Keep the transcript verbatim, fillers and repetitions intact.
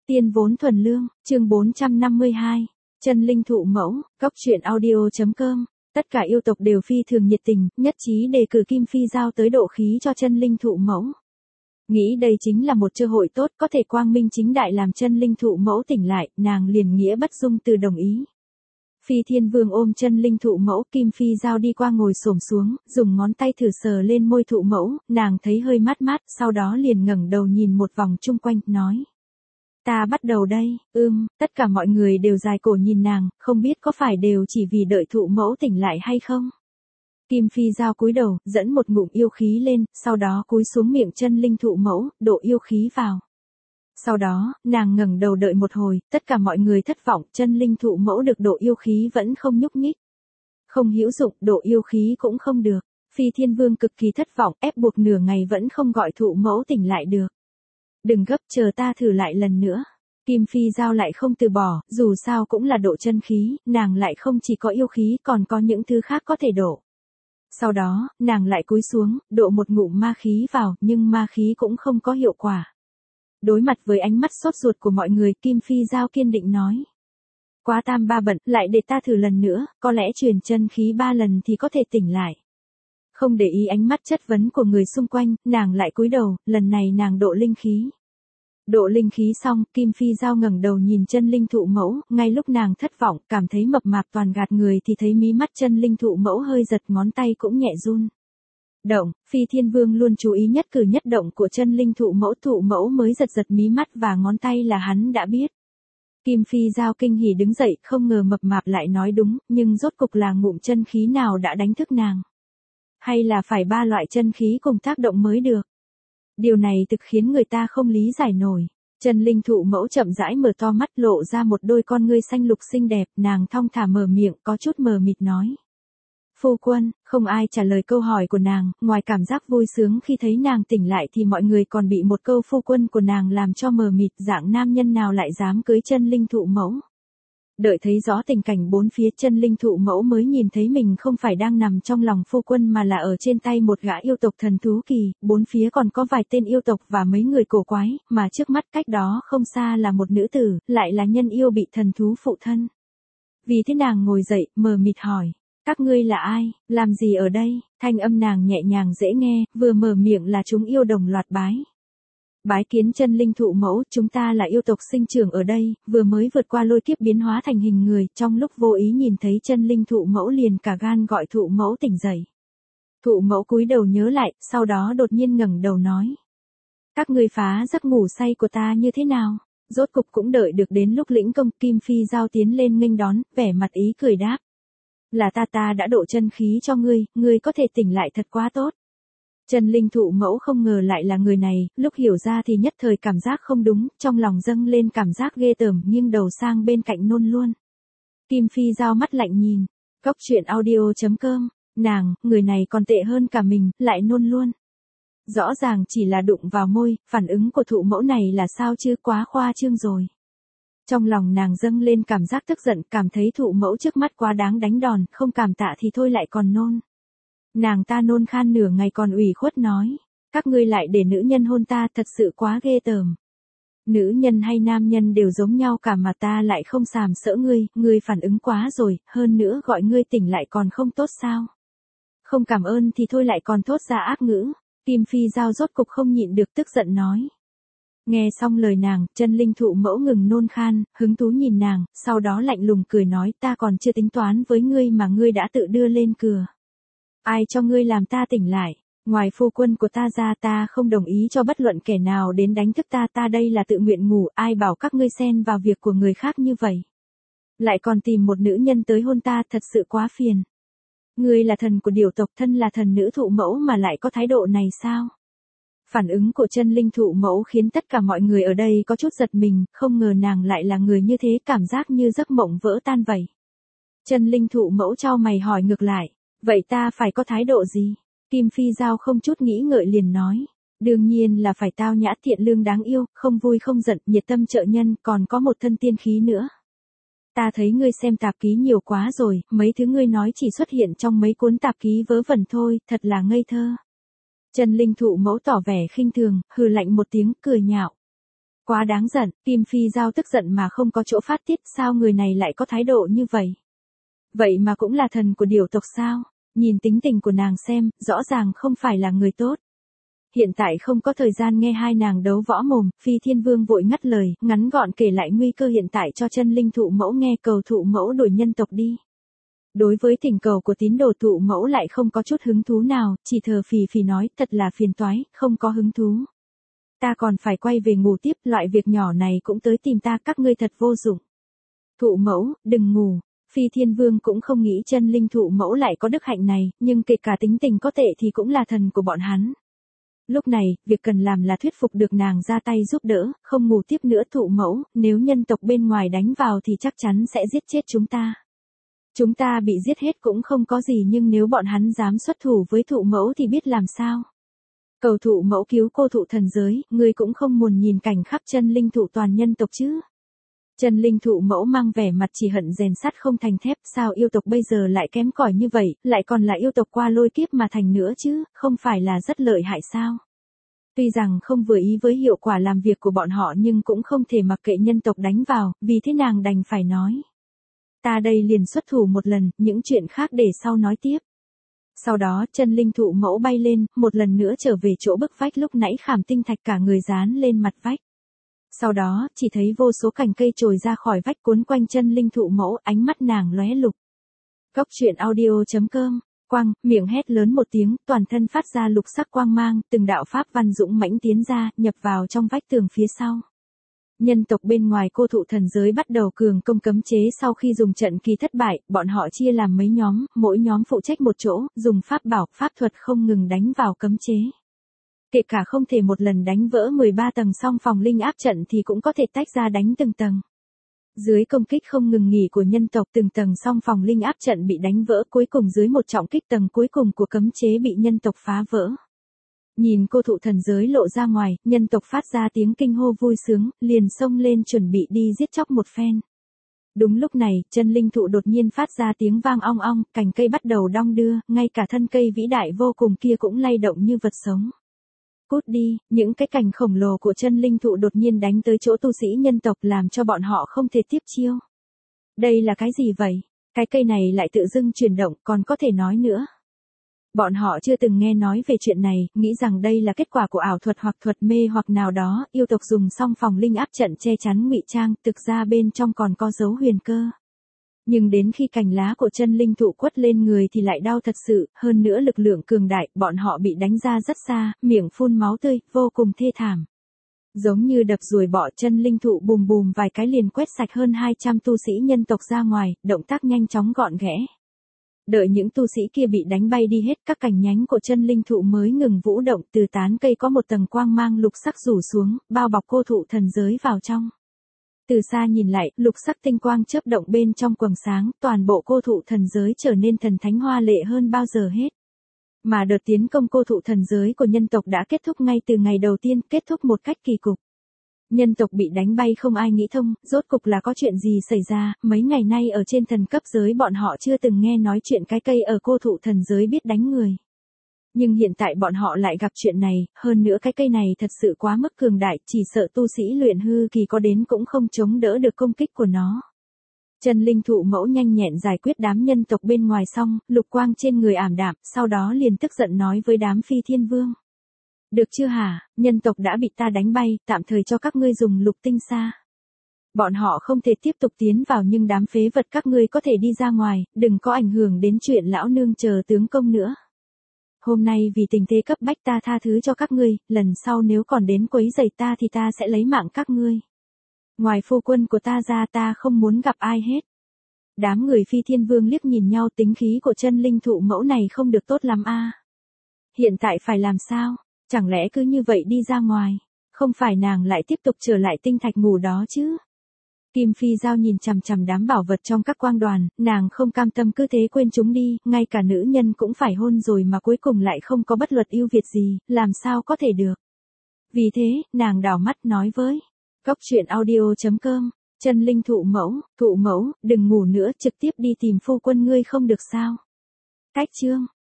Tiên vốn thuần lương, chương bốn trăm năm mươi hai. Chân linh thụ mẫu, cốc truyện audio.com. Tất cả yêu tộc đều phi thường nhiệt tình, nhất trí đề cử Kim Phi Giao tới độ khí cho chân linh thụ mẫu. Nghĩ đây chính là một cơ hội tốt, có thể quang minh chính đại làm chân linh thụ mẫu tỉnh lại, nàng liền nghĩa bất dung từ đồng ý. Phi Thiên Vương ôm chân linh thụ mẫu, Kim Phi Giao đi qua ngồi xổm xuống, dùng ngón tay thử sờ lên môi thụ mẫu, nàng thấy hơi mát mát, sau đó liền ngẩng đầu nhìn một vòng chung quanh, nói. Ta bắt đầu đây, ưm, tất cả mọi người đều dài cổ nhìn nàng, không biết có phải đều chỉ vì đợi thụ mẫu tỉnh lại hay không. Kim Phi Giao cúi đầu, dẫn một ngụm yêu khí lên, sau đó cúi xuống miệng chân linh thụ mẫu, đổ yêu khí vào. Sau đó, nàng ngẩng đầu đợi một hồi, tất cả mọi người thất vọng, chân linh thụ mẫu được độ yêu khí vẫn không nhúc nhích. Không hữu dụng, độ yêu khí cũng không được. Phi Thiên Vương cực kỳ thất vọng, ép buộc nửa ngày vẫn không gọi thụ mẫu tỉnh lại được. Đừng gấp, chờ ta thử lại lần nữa. Kim Phi Giao lại không từ bỏ, dù sao cũng là độ chân khí, nàng lại không chỉ có yêu khí còn có những thứ khác có thể độ. Sau đó, nàng lại cúi xuống, độ một ngụm ma khí vào, nhưng ma khí cũng không có hiệu quả. Đối mặt với ánh mắt sốt ruột của mọi người, Kim Phi Giao kiên định nói. Quá tam ba bận, lại để ta thử lần nữa, có lẽ truyền chân khí ba lần thì có thể tỉnh lại. Không để ý ánh mắt chất vấn của người xung quanh, nàng lại cúi đầu, lần này nàng độ linh khí. Độ linh khí xong, Kim Phi Giao ngẩng đầu nhìn chân linh thụ mẫu, ngay lúc nàng thất vọng, cảm thấy mập mạp toàn gạt người thì thấy mí mắt chân linh thụ mẫu hơi giật, ngón tay cũng nhẹ run. Động, Phi Thiên Vương luôn chú ý nhất cử nhất động của chân linh thụ mẫu, thụ mẫu mới giật giật mí mắt và ngón tay là hắn đã biết. Kim Phi Giao kinh hỉ đứng dậy, không ngờ mập mạp lại nói đúng, nhưng rốt cục là ngụm chân khí nào đã đánh thức nàng. Hay là phải ba loại chân khí cùng tác động mới được. Điều này thực khiến người ta không lý giải nổi. Chân linh thụ mẫu chậm rãi mở to mắt, lộ ra một đôi con ngươi xanh lục xinh đẹp, nàng thong thả mở miệng, có chút mờ mịt nói. Phu quân, không ai trả lời câu hỏi của nàng, ngoài cảm giác vui sướng khi thấy nàng tỉnh lại thì mọi người còn bị một câu phu quân của nàng làm cho mờ mịt, dạng nam nhân nào lại dám cưới chân linh thụ mẫu. Đợi thấy rõ tình cảnh bốn phía, chân linh thụ mẫu mới nhìn thấy mình không phải đang nằm trong lòng phu quân mà là ở trên tay một gã yêu tộc thần thú kỳ, bốn phía còn có vài tên yêu tộc và mấy người cổ quái, mà trước mắt cách đó không xa là một nữ tử, lại là nhân yêu bị thần thú phụ thân. Vì thế nàng ngồi dậy, mờ mịt hỏi, các ngươi là ai, làm gì ở đây, thanh âm nàng nhẹ nhàng dễ nghe, vừa mở miệng là chúng yêu đồng loạt bái. Bái kiến chân linh thụ mẫu, chúng ta là yêu tộc sinh trưởng ở đây, vừa mới vượt qua lôi kiếp biến hóa thành hình người, trong lúc vô ý nhìn thấy chân linh thụ mẫu liền cả gan gọi thụ mẫu tỉnh dậy. Thụ mẫu cúi đầu nhớ lại, sau đó đột nhiên ngẩng đầu nói. Các ngươi phá giấc ngủ say của ta như thế nào? Rốt cục cũng đợi được đến lúc lĩnh công, Kim Phi Giao tiến lên nghênh đón, vẻ mặt ý cười đáp. Là ta ta đã độ chân khí cho ngươi, ngươi có thể tỉnh lại thật quá tốt. Chân linh thụ mẫu không ngờ lại là người này, lúc hiểu ra thì nhất thời cảm giác không đúng, trong lòng dâng lên cảm giác ghê tởm, nghiêng đầu sang bên cạnh nôn luôn. Kim Phi Giao mắt lạnh nhìn, cốc truyện audio.com, nàng, người này còn tệ hơn cả mình, lại nôn luôn. Rõ ràng chỉ là đụng vào môi, phản ứng của thụ mẫu này là sao chứ, quá khoa trương rồi. Trong lòng nàng dâng lên cảm giác tức giận, cảm thấy thụ mẫu trước mắt quá đáng đánh đòn, không cảm tạ thì thôi lại còn nôn. Nàng ta nôn khan nửa ngày còn ủy khuất nói, các ngươi lại để nữ nhân hôn ta, thật sự quá ghê tởm. Nữ nhân hay nam nhân đều giống nhau cả mà ta lại không sàm sỡ ngươi, ngươi phản ứng quá rồi, hơn nữa gọi ngươi tỉnh lại còn không tốt sao. Không cảm ơn thì thôi lại còn thốt ra ác ngữ, Kim Phi Giao rốt cục không nhịn được tức giận nói. Nghe xong lời nàng, chân linh thụ mẫu ngừng nôn khan, hứng thú nhìn nàng, sau đó lạnh lùng cười nói ta còn chưa tính toán với ngươi mà ngươi đã tự đưa lên cửa. Ai cho ngươi làm ta tỉnh lại, ngoài phu quân của ta ra ta không đồng ý cho bất luận kẻ nào đến đánh thức ta, ta đây là tự nguyện ngủ, ai bảo các ngươi xen vào việc của người khác như vậy. Lại còn tìm một nữ nhân tới hôn ta, thật sự quá phiền. Ngươi là thần của điểu tộc, thân là thần nữ thụ mẫu mà lại có thái độ này sao? Phản ứng của chân linh thụ mẫu khiến tất cả mọi người ở đây có chút giật mình, không ngờ nàng lại là người như thế, cảm giác như giấc mộng vỡ tan vậy. Chân linh thụ mẫu chau mày hỏi ngược lại. Vậy ta phải có thái độ gì? Kim Phi Giao không chút nghĩ ngợi liền nói. Đương nhiên là phải tao nhã thiện lương đáng yêu, không vui không giận, nhiệt tâm trợ nhân, còn có một thân tiên khí nữa. Ta thấy ngươi xem tạp ký nhiều quá rồi, mấy thứ ngươi nói chỉ xuất hiện trong mấy cuốn tạp ký vớ vẩn thôi, thật là ngây thơ. Chân linh thụ mẫu tỏ vẻ khinh thường, hừ lạnh một tiếng, cười nhạo. Quá đáng giận, Kim Phi Giao tức giận mà không có chỗ phát tiết, sao người này lại có thái độ như vậy? Vậy mà cũng là thần của điểu tộc sao? Nhìn tính tình của nàng xem, rõ ràng không phải là người tốt. Hiện tại không có thời gian nghe hai nàng đấu võ mồm, Phi Thiên Vương vội ngắt lời, ngắn gọn kể lại nguy cơ hiện tại cho chân linh thụ mẫu nghe, cầu thụ mẫu đổi nhân tộc đi. Đối với thỉnh cầu của tín đồ thụ mẫu lại không có chút hứng thú nào, chỉ thờ phì phì nói, thật là phiền toái, không có hứng thú. Ta còn phải quay về ngủ tiếp, loại việc nhỏ này cũng tới tìm ta, các ngươi thật vô dụng. Thụ mẫu, đừng ngủ. Phi Thiên Vương cũng không nghĩ chân linh thụ mẫu lại có đức hạnh này, nhưng kể cả tính tình có tệ thì cũng là thần của bọn hắn. Lúc này, việc cần làm là thuyết phục được nàng ra tay giúp đỡ, không ngủ tiếp nữa thụ mẫu, nếu nhân tộc bên ngoài đánh vào thì chắc chắn sẽ giết chết chúng ta. Chúng ta bị giết hết cũng không có gì, nhưng nếu bọn hắn dám xuất thủ với thụ mẫu thì biết làm sao. Cầu thụ mẫu cứu cô thụ thần giới, ngươi cũng không muốn nhìn cảnh khắp chân linh thụ toàn nhân tộc chứ. Chân linh thụ mẫu mang vẻ mặt chỉ hận rèn sắt không thành thép, sao yêu tộc bây giờ lại kém cỏi như vậy, lại còn là yêu tộc qua lôi kiếp mà thành nữa chứ, không phải là rất lợi hại sao? Tuy rằng không vừa ý với hiệu quả làm việc của bọn họ nhưng cũng không thể mặc kệ nhân tộc đánh vào, vì thế nàng đành phải nói. Ta đây liền xuất thủ một lần, những chuyện khác để sau nói tiếp. Sau đó, chân linh thụ mẫu bay lên, một lần nữa trở về chỗ bức vách lúc nãy khảm tinh thạch cả người dán lên mặt vách. Sau đó, chỉ thấy vô số cành cây trồi ra khỏi vách cuốn quanh chân linh thụ mẫu, ánh mắt nàng lóe lục. Cốc truyện audio chấm com, quang, miệng hét lớn một tiếng, toàn thân phát ra lục sắc quang mang, từng đạo pháp văn dũng mãnh tiến ra, nhập vào trong vách tường phía sau. Nhân tộc bên ngoài cô thụ thần giới bắt đầu cường công cấm chế, sau khi dùng trận kỳ thất bại, bọn họ chia làm mấy nhóm, mỗi nhóm phụ trách một chỗ, dùng pháp bảo, pháp thuật không ngừng đánh vào cấm chế. Kể cả không thể một lần đánh vỡ mười ba tầng song phòng linh áp trận thì cũng có thể tách ra đánh từng tầng. Dưới công kích không ngừng nghỉ của nhân tộc, từng tầng song phòng linh áp trận bị đánh vỡ, cuối cùng dưới một trọng kích tầng cuối cùng của cấm chế bị nhân tộc phá vỡ. Nhìn cô thụ thần giới lộ ra ngoài, nhân tộc phát ra tiếng kinh hô vui sướng, liền xông lên chuẩn bị đi giết chóc một phen. Đúng lúc này, chân linh thụ đột nhiên phát ra tiếng vang ong ong, cành cây bắt đầu đong đưa, ngay cả thân cây vĩ đại vô cùng kia cũng lay động như vật sống. Cút đi, những cái cành khổng lồ của chân linh thụ đột nhiên đánh tới chỗ tu sĩ nhân tộc làm cho bọn họ không thể tiếp chiêu. Đây là cái gì vậy? Cái cây này lại tự dưng chuyển động, còn có thể nói nữa. Bọn họ chưa từng nghe nói về chuyện này, nghĩ rằng đây là kết quả của ảo thuật hoặc thuật mê hoặc nào đó, yêu tộc dùng song phòng linh áp trận che chắn ngụy trang, thực ra bên trong còn có dấu huyền cơ. Nhưng đến khi cành lá của chân linh thụ quất lên người thì lại đau thật sự, hơn nữa lực lượng cường đại, bọn họ bị đánh ra rất xa, miệng phun máu tươi, vô cùng thê thảm. Giống như đập ruồi bọ, chân linh thụ bùm bùm vài cái liền quét sạch hơn hai trăm tu sĩ nhân tộc ra ngoài, động tác nhanh chóng gọn ghẽ. Đợi những tu sĩ kia bị đánh bay đi hết, các cành nhánh của chân linh thụ mới ngừng vũ động, từ tán cây có một tầng quang mang lục sắc rủ xuống, bao bọc cô thụ thần giới vào trong. Từ xa nhìn lại, lục sắc tinh quang chớp động bên trong quầng sáng, toàn bộ cô thụ thần giới trở nên thần thánh hoa lệ hơn bao giờ hết. Mà đợt tiến công cô thụ thần giới của nhân tộc đã kết thúc ngay từ ngày đầu tiên, kết thúc một cách kỳ cục. Nhân tộc bị đánh bay không ai nghĩ thông, rốt cục là có chuyện gì xảy ra, mấy ngày nay ở trên thần cấp giới bọn họ chưa từng nghe nói chuyện cái cây ở cô thụ thần giới biết đánh người. Nhưng hiện tại bọn họ lại gặp chuyện này, hơn nữa cái cây này thật sự quá mức cường đại, chỉ sợ tu sĩ luyện hư kỳ có đến cũng không chống đỡ được công kích của nó. Chân linh thụ mẫu nhanh nhẹn giải quyết đám nhân tộc bên ngoài xong, lục quang trên người ảm đạm, sau đó liền tức giận nói với đám Phi Thiên Vương. Được chưa hả, nhân tộc đã bị ta đánh bay, tạm thời cho các ngươi dùng lục tinh xa. Bọn họ không thể tiếp tục tiến vào nhưng đám phế vật các ngươi có thể đi ra ngoài, đừng có ảnh hưởng đến chuyện lão nương chờ tướng công nữa. Hôm nay vì tình thế cấp bách ta tha thứ cho các ngươi, lần sau nếu còn đến quấy rầy ta thì ta sẽ lấy mạng các ngươi. Ngoài phu quân của ta ra ta không muốn gặp ai hết. Đám người Phi Thiên Vương liếc nhìn nhau, tính khí của chân linh thụ mẫu này không được tốt lắm a. Hiện tại phải làm sao? Chẳng lẽ cứ như vậy đi ra ngoài? Không phải nàng lại tiếp tục trở lại tinh thạch ngủ đó chứ? Kim Phi Giao nhìn chằm chằm đám bảo vật trong các quang đoàn, nàng không cam tâm cứ thế quên chúng đi, ngay cả nữ nhân cũng phải hôn rồi mà cuối cùng lại không có bất luật ưu việt gì, làm sao có thể được. Vì thế, nàng đảo mắt nói với cốc truyện audio chấm com, chân linh thụ mẫu, thụ mẫu, đừng ngủ nữa, trực tiếp đi tìm phu quân ngươi không được sao. Cách chương